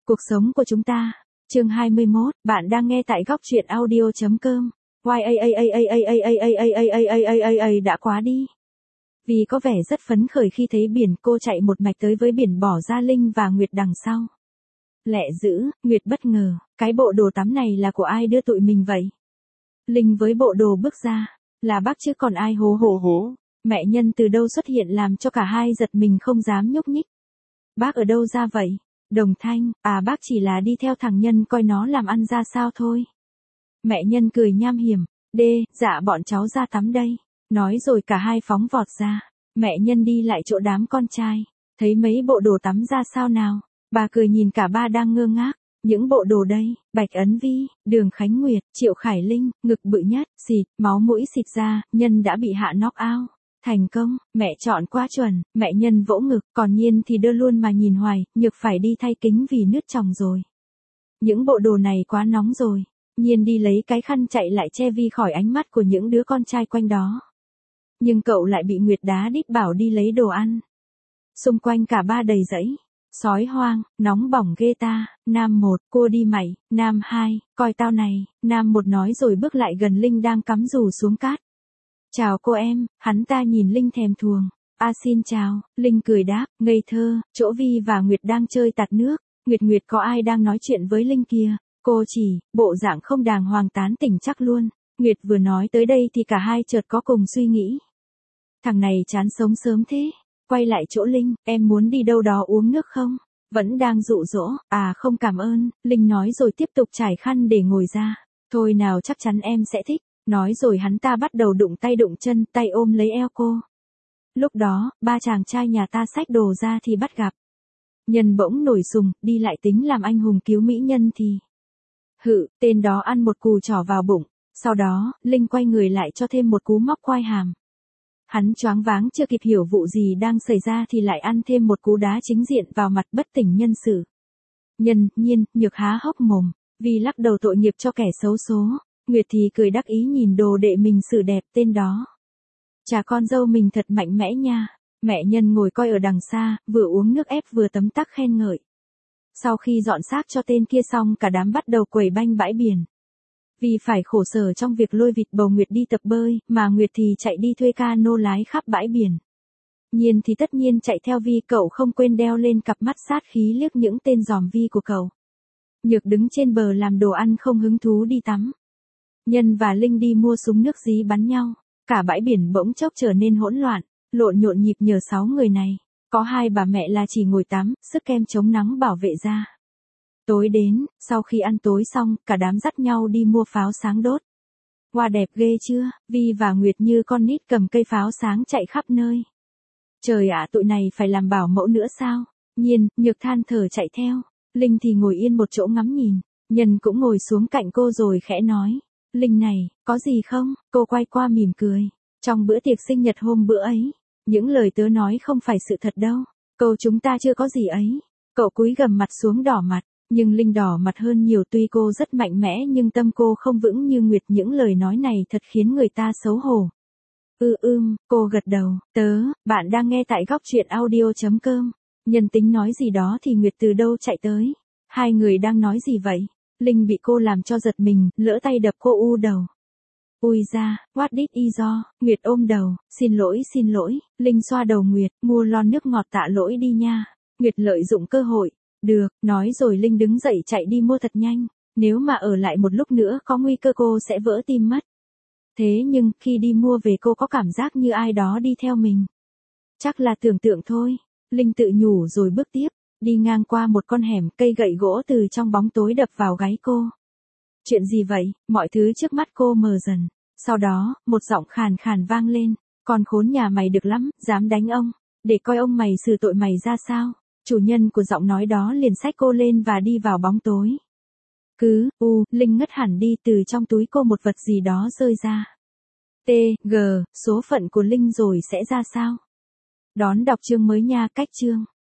Cuộc sống của chúng ta. Chương 21, bạn đang nghe tại góc truyện audio.com. Đã quá đi. Vì có vẻ rất phấn khởi khi thấy biển, cô chạy một mạch tới với biển bỏ ra Linh và Nguyệt đằng sau. Lẹ dữ, Nguyệt bất ngờ, cái bộ đồ tắm này là của ai đưa tụi mình vậy? Linh với bộ đồ bước ra, là bác chứ còn ai hố. Mẹ Nhân từ đâu xuất hiện làm cho cả hai giật mình không dám nhúc nhích. Bác ở đâu ra vậy? Đồng Thanh, bác chỉ là đi theo thằng Nhân coi nó làm ăn ra sao thôi. Mẹ Nhân cười nham hiểm, dạ bọn cháu ra tắm đây. Nói rồi cả hai phóng vọt ra. Mẹ Nhân đi lại chỗ đám con trai, thấy mấy bộ đồ tắm ra sao nào. Bà cười nhìn cả ba đang ngơ ngác. Những bộ đồ đây, Bạch Ấn Vi, Đường Khánh Nguyệt, Triệu Khải Linh, ngực bự nhất, xịt, máu mũi xịt ra, Nhân đã bị hạ knock out. Thành công, mẹ chọn quá chuẩn, mẹ Nhân vỗ ngực, còn Nhiên thì đưa luôn mà nhìn hoài, Nhược phải đi thay kính vì nứt tròng rồi. Những bộ đồ này quá nóng rồi. Nhiên đi lấy cái khăn chạy lại che Vi khỏi ánh mắt của những đứa con trai quanh đó. Nhưng cậu lại bị Nguyệt đá đít bảo đi lấy đồ ăn. Xung quanh cả ba đầy rẫy. Sói hoang, nóng bỏng ghê ta, Nam 1, cua đi mày, Nam 2, coi tao này, Nam 1 nói rồi bước lại gần Linh đang cắm rù xuống cát. Chào cô em, hắn ta nhìn Linh thèm thuồng. Xin chào, Linh cười đáp, ngây thơ, chỗ Vi và Nguyệt đang chơi tạt nước. Nguyệt có ai đang nói chuyện với Linh kìa, cô chỉ, bộ dạng không đàng hoàng tán tỉnh chắc luôn. Nguyệt vừa nói tới đây thì cả hai chợt có cùng suy nghĩ. Thằng này chán sống sớm thế. Quay lại chỗ Linh, em muốn đi đâu đó uống nước không? Vẫn đang dụ dỗ, không cảm ơn, Linh nói rồi tiếp tục trải khăn để ngồi ra. Thôi nào chắc chắn em sẽ thích, nói rồi hắn ta bắt đầu đụng tay đụng chân, tay ôm lấy eo cô. Lúc đó, ba chàng trai nhà ta xách đồ ra thì bắt gặp. Nhân bỗng nổi sùng, đi lại tính làm anh hùng cứu mỹ nhân thì. Tên đó ăn một cù trỏ vào bụng, sau đó, Linh quay người lại cho thêm một cú móc quai hàm. Hắn choáng váng chưa kịp hiểu vụ gì đang xảy ra thì lại ăn thêm một cú đá chính diện vào mặt bất tỉnh nhân sự. Nhiên, Nhược há hốc mồm, vì lắc đầu tội nghiệp cho kẻ xấu số. Nguyệt thì cười đắc ý nhìn đồ đệ mình xử đẹp tên đó. Chà con dâu mình thật mạnh mẽ nha. Mẹ Nhân ngồi coi ở đằng xa, vừa uống nước ép vừa tấm tắc khen ngợi. Sau khi dọn xác cho tên kia xong cả đám bắt đầu quẩy banh bãi biển. Vì phải khổ sở trong việc lôi vịt bầu Nguyệt đi tập bơi, mà Nguyệt thì chạy đi thuê cano lái khắp bãi biển. Nhiên thì tất nhiên chạy theo Vi, cậu không quên đeo lên cặp mắt sát khí liếc những tên giòm Vi của cậu. Nhược đứng trên bờ làm đồ ăn không hứng thú đi tắm. Nhân và Linh đi mua súng nước dí bắn nhau, cả bãi biển bỗng chốc trở nên hỗn loạn, lộn nhộn nhịp nhờ 6 người này. Có hai bà mẹ là chỉ ngồi tắm, sức kem chống nắng bảo vệ da. Tối đến, sau khi ăn tối xong, cả đám dắt nhau đi mua pháo sáng đốt. Hoa đẹp ghê chưa, Vi và Nguyệt như con nít cầm cây pháo sáng chạy khắp nơi. Trời ạ, tụi này phải làm bảo mẫu nữa sao? Nhiên, Nhược than thở chạy theo. Linh thì ngồi yên một chỗ ngắm nhìn. Nhân cũng ngồi xuống cạnh cô rồi khẽ nói. Linh này, có gì không? Cô quay qua mỉm cười. Trong bữa tiệc sinh nhật hôm bữa ấy, những lời tớ nói không phải sự thật đâu. Câu chúng ta chưa có gì ấy. Cậu cúi gằm mặt xuống đỏ mặt. Nhưng Linh đỏ mặt hơn nhiều, tuy cô rất mạnh mẽ nhưng tâm cô không vững như Nguyệt. Những lời nói này thật khiến người ta xấu hổ. Cô gật đầu, bạn đang nghe tại góc truyện audio.com. Nhân tính nói gì đó thì Nguyệt từ đâu chạy tới. Hai người đang nói gì vậy? Linh bị cô làm cho giật mình, lỡ tay đập cô u đầu. Ui ra, what did I do? Nguyệt ôm đầu, xin lỗi. Linh xoa đầu Nguyệt, mua lon nước ngọt tạ lỗi đi nha. Nguyệt lợi dụng cơ hội. Được, nói rồi Linh đứng dậy chạy đi mua thật nhanh. Nếu mà ở lại một lúc nữa có nguy cơ cô sẽ vỡ tim mất. Thế nhưng, khi đi mua về cô có cảm giác như ai đó đi theo mình. Chắc là tưởng tượng thôi. Linh tự nhủ rồi bước tiếp. Đi ngang qua một con hẻm, cây gậy gỗ từ trong bóng tối đập vào gáy cô. Chuyện gì vậy? Mọi thứ trước mắt cô mờ dần. Sau đó, một giọng khàn khàn vang lên. Con khốn nhà mày được lắm, dám đánh ông. Để coi ông mày xử tội mày ra sao. Chủ nhân của giọng nói đó liền xách cô lên và đi vào bóng tối. Linh ngất hẳn đi, từ trong túi cô một vật gì đó rơi ra. Số phận của Linh rồi sẽ ra sao? Đón đọc chương mới nha, cách chương.